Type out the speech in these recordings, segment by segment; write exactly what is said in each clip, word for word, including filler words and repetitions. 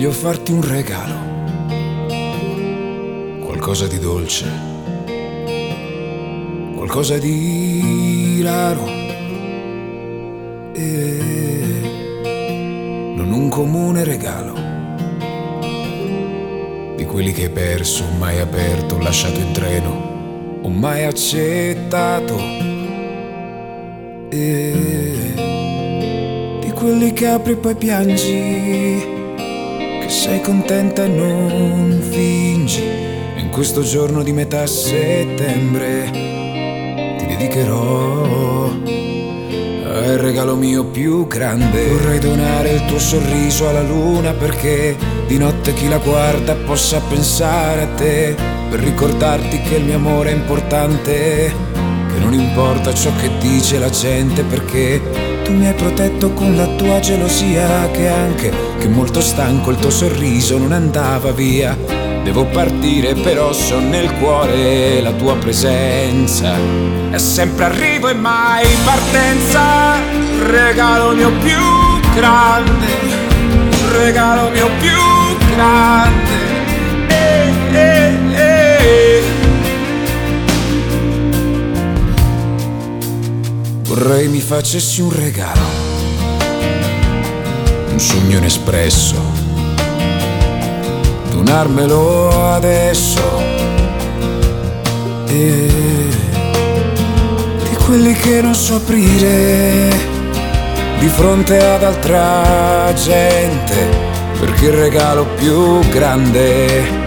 Voglio farti un regalo, qualcosa di dolce, qualcosa di raro, e non un comune regalo, di quelli che hai perso, mai aperto, lasciato in treno, o mai accettato, e di quelli che apri e poi piangi, che sei contenta e non fingi. E in questo giorno di metà settembre ti dedicherò al regalo mio più grande. Vorrei donare il tuo sorriso alla luna, perché di notte chi la guarda possa pensare a te, per ricordarti che il mio amore è importante, che non importa ciò che dice la gente, perché tu mi hai protetto con la tua gelosia, che anche che molto stanco il tuo sorriso non andava via. Devo partire però so nel cuore la tua presenza, è sempre arrivo e mai partenza. Regalo mio più grande, regalo mio più grande, eh, eh, eh. Vorrei mi facessi un regalo, un sogno inespresso, donarmelo adesso, e di quelli che non so aprire di fronte ad altra gente, perché il regalo più grande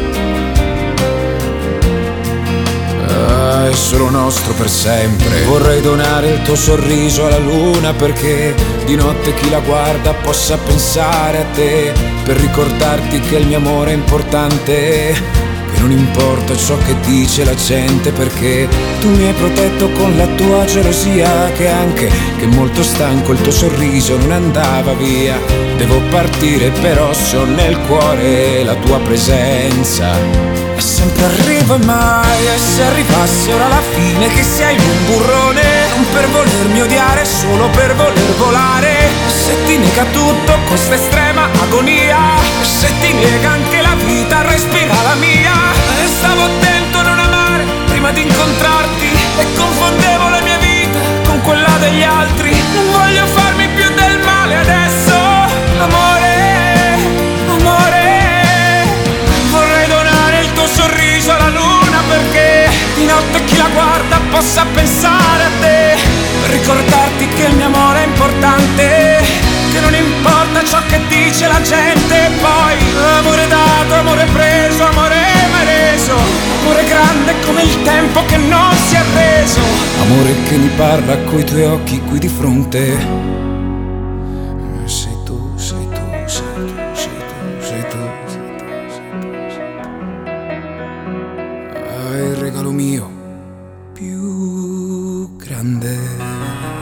è solo nostro per sempre. Vorrei donare il tuo sorriso alla luna, perché di notte chi la guarda possa pensare a te, per ricordarti che il mio amore è importante, che non importa ciò che dice la gente, perché tu mi hai protetto con la tua gelosia, che anche che molto stanco il tuo sorriso non andava via. Devo partire però so nel cuore la tua presenza, e sempre arrivo e mai. E se arrivasse ora la fine, che sei un burrone, non per volermi odiare, solo per voler volare. Se ti nega tutto questa estrema agonia, se ti nega anche la vita, respira la mia. E stavo attento a non amare prima di incontrarti, e confondevo la mia vita con quella degli altri. Non voglio farmi più del male adesso, amore, amore. Vorrei donare il tuo sorriso alla luna, perché di notte chi la guarda possa pensare a te, per ricordarti che il mio amore è importante, che non importa ciò che dice la gente. Poi amore dato, amore preso, amore mai reso, amore grande come il tempo che non si è reso, amore che mi parla coi tuoi occhi qui di fronte. Sei tu, sei tu, sei tu, sei tu, sei tu, sei tu, sei tu, sei tu. Ah, il regalo mio più grande.